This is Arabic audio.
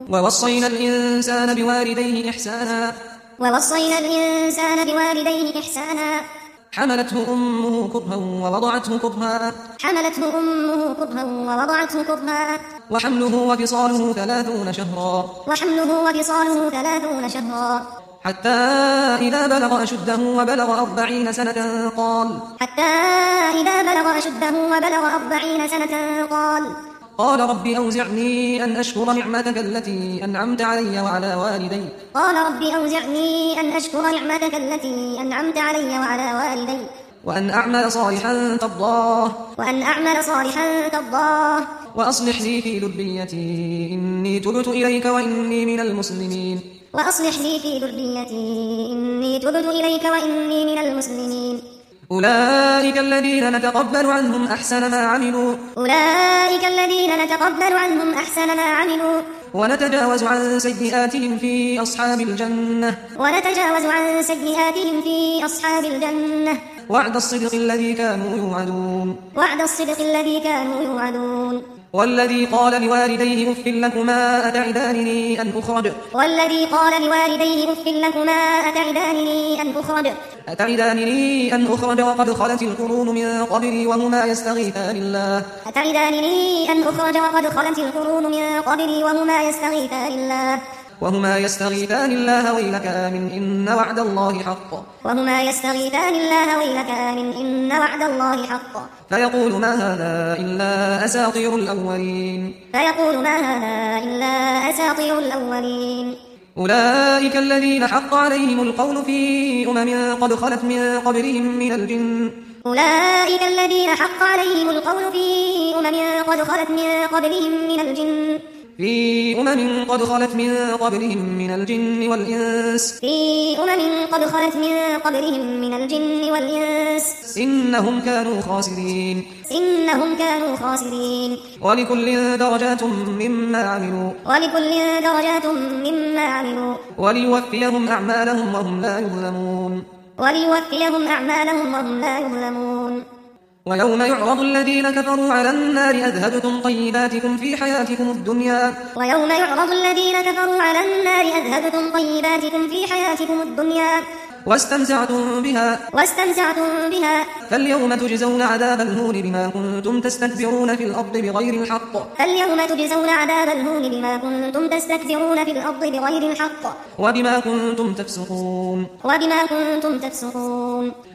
ووصينا الإنسان بوالديه إحسانا ووصينا الإنسان بوالديه إحسانا حملته أمه كرها ووضعته كرها حملته أمه كرها ووضعته كرها وحمله وفصاله 30 شهرا وحمله وفصاله 30 شهرا حتى إذا بلغ أشده وبلغ 40 سنة حتى إذا بلغ أشده وبلغ 40 سنة قال رب أوزعني أن أشكر نعمتك التي أنعمت علي وعلى والدي قال رب أوزعني أن أشكر نعمتك التي أنعمت علي وعلى والدي وأن أعمل صالحا ترضاه وأصلح لي في ذريتي إني تبت إليك وإني من المسلمين أولئك الذين نتقبل عنهم أحسن ما عملوا ونتجاوز عن سيئاتهم في أصحاب الجنة وعد الصدق الذي كانوا يوعدون والذي قال لوالديه أف لكما أتعدانني أن أخرج وقد خلت القرون من قبلي وهما يستغيثان الله ويلك آمن إن وعد الله حق فيقول ما هذا إلا أساطير الأولين أولئك الذين حق عليهم القول في قد خلت من قبلهم من الجن والإنس إنهم كانوا خاسرين ولكل درجات مما عملوا وليوفيهم أعمالهم وهم لا يظلمون ويوم يعرض الذين كفروا على النار أذهبتم طيباتكم في حياتكم الدنيا واستمتعتم بها فاليوم تجزون عذاب الهون بما كنتم تستكبرون في الأرض بغير الحق وبما كنتم تفسقون